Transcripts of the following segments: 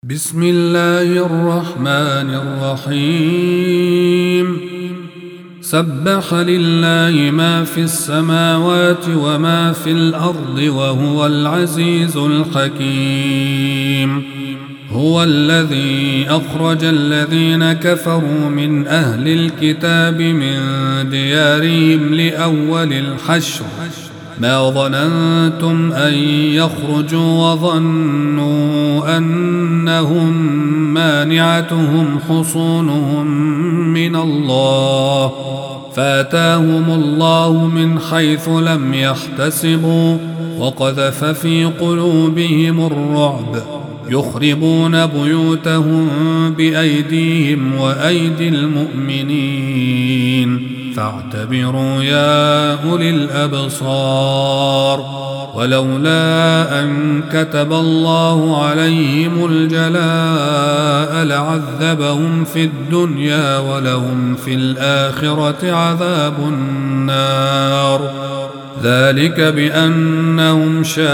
بسم الله الرحمن الرحيم. سبح لله ما في السماوات وما في الأرض وهو العزيز الحكيم. هو الذي أخرج الذين كفروا من أهل الكتاب من ديارهم لأول الحشر ما ظننتم أن يخرجوا وظنوا أنهم مانعتهم حصونهم من الله فآتاهم الله من حيث لم يحتسبوا وقذف في قلوبهم الرعب يخربون بيوتهم بأيديهم وأيدي المؤمنين فاعتبروا يا أولي الأبصار. ولولا أن كتب الله عليهم الجلاء لعذبهم في الدنيا ولهم في الآخرة عذاب النار. ذلك بأنهم شاقوا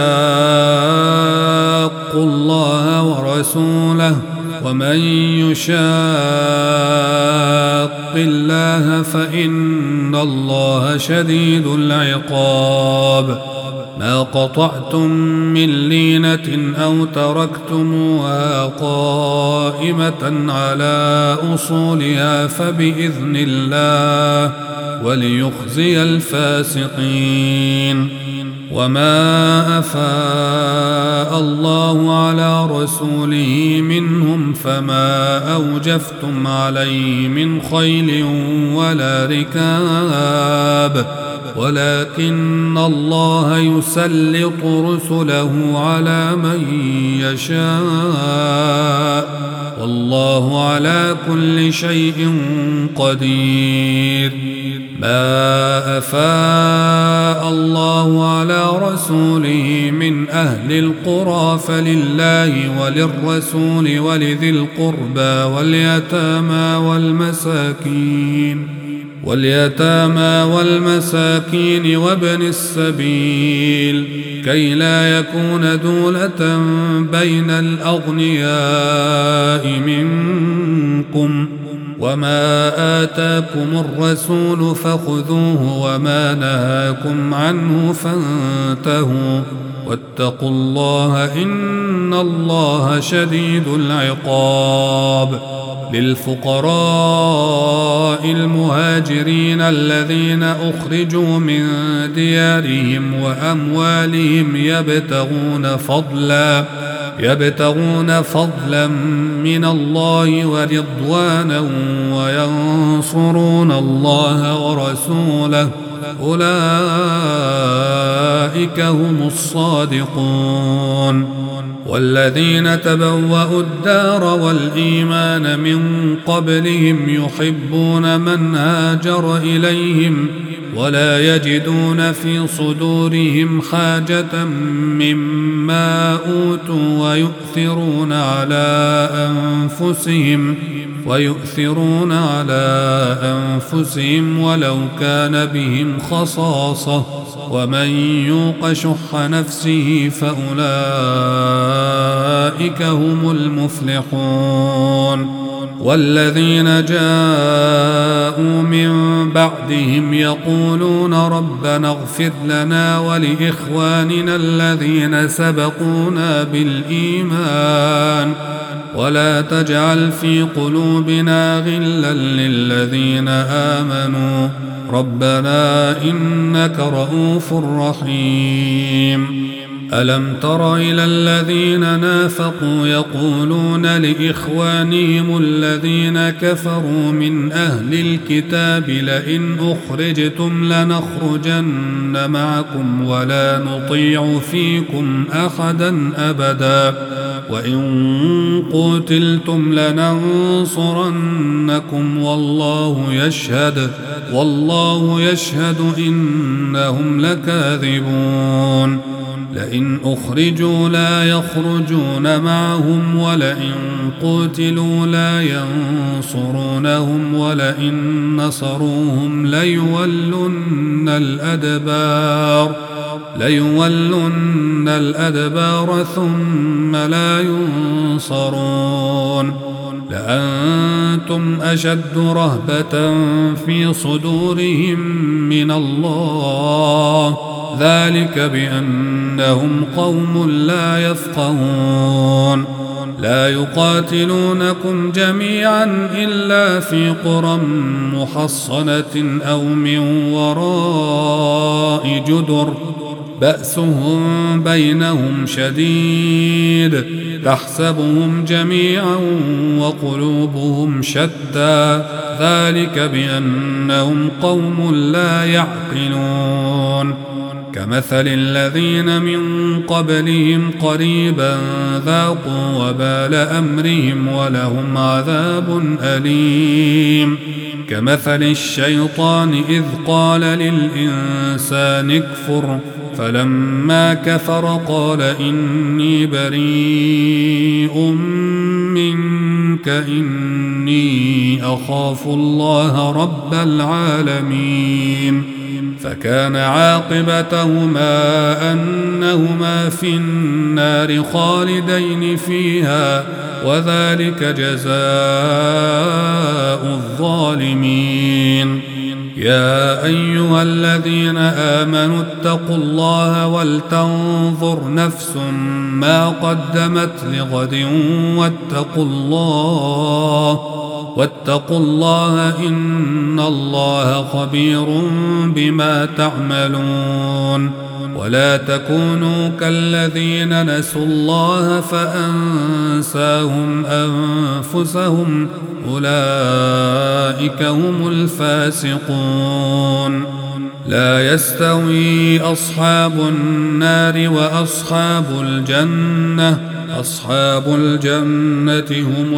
الله ورسوله ومن يشاق الله فإن الله شديد العقاب. ما قطعتم من لينة أو تركتموها قائمة على أصولها فبإذن الله وليخزي الفاسقين. وما أفاء الله على رسوله منهم فما أوجفتم عليه من خيل ولا ركاب ولكن الله يسلط رسله على من يشاء والله على كل شيء قدير. ما أفاء الله على رسوله من أهل القرى فلله وللرسول ولذي القربى واليتامى والمساكين وابن السبيل كي لا يكون دولة بين الأغنياء منكم. وما آتاكم الرسول فخذوه وما نهاكم عنه فانتهوا واتقوا الله إن الله شديد العقاب. للفقراء المهاجرين الذين أخرجوا من ديارهم وأموالهم يبتغون فضلا من الله ورضوانا وينصرون الله ورسوله أولئك هم الصادقون. والذين تبوأوا الدار والإيمان من قبلهم يحبون من هاجر إليهم ولا يجدون في صدورهم حاجة مما أوتوا ويؤثرون على أنفسهم ولو كان بهم خصاصة ومن يوق شح نفسه فأولئك هم المفلحون. والذين جاءوا من بعدهم يقولون ربنا اغفر لنا ولإخواننا الذين سبقونا بالإيمان ولا تجعل في قلوبنا غلا للذين آمنوا ربنا إنك رؤوف رحيم. ألم تر إلى الذين نافقوا يقولون لإخوانهم الذين كفروا من أهل الكتاب لئن أخرجتم لنخرجن معكم ولا نطيع فيكم أحدا أبدا وإن قتلتم لننصرنكم والله يشهد إنهم لكاذبون. لئن أخرجوا لا يخرجون معهم ولئن قتلوا لا ينصرونهم ولئن نصروهم ليولن الأدبار ليولن الأدبار ثم لا ينصرون لأنتم أشد رهبة في صدورهم من الله ذلك بأنهم قوم لا يفقهون لا يقاتلونكم جميعا إلا في قرى محصنة أو من وراء جدر بأسهم بينهم شديد تحسبهم جميعا وقلوبهم شتى ذلك بأنهم قوم لا يعقلون كمثل الذين من قبلهم قريبا ذاقوا وبال أمرهم ولهم عذاب أليم كمثل الشيطان إذ قال للإنسان اكفر فلما كفر قال إني بريء منك إني أخاف الله رب العالمين فكان عاقبتهما أنهما في النار خالدين فيها وذلك جزاء الظالمين يا أيها الذين آمنوا اتقوا الله ولتنظر نفس ما قدمت لغد واتقوا الله إن الله خبير بما تعملون ولا تكونوا كالذين نسوا الله فأنساهم أنفسهم أولئك هم الفاسقون لا يستوي أصحاب النار وأصحاب الجنة أصحاب الجنة هم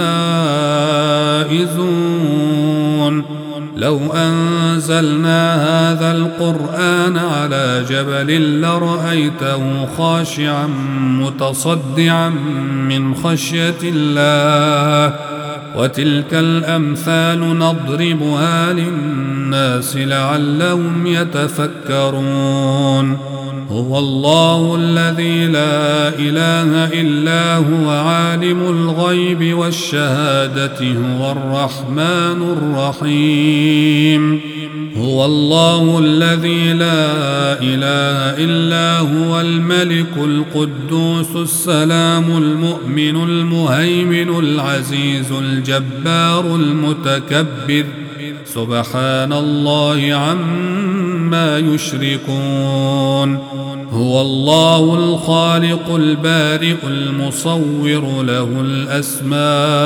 الفائزون لو أنزلنا هذا القرآن على جبل لرأيته خاشعا متصدعا من خشية الله وتلك الأمثال نضربها للناس لعلهم يتفكرون هو الله الذي لا إله إلا هو عالم الغيب والشهادة هو الرحمن الرحيم هو الله الذي لا إله إلا هو الملك القدوس السلام المؤمن المهيمن العزيز الجبار المتكبر سبحان الله عما يشركون هو الله الخالق البارئ المصور له الأسماء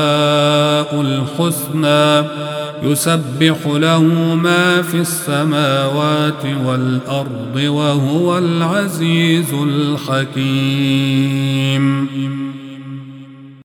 الحسنى يسبح له ما في السماوات والأرض وهو العزيز الحكيم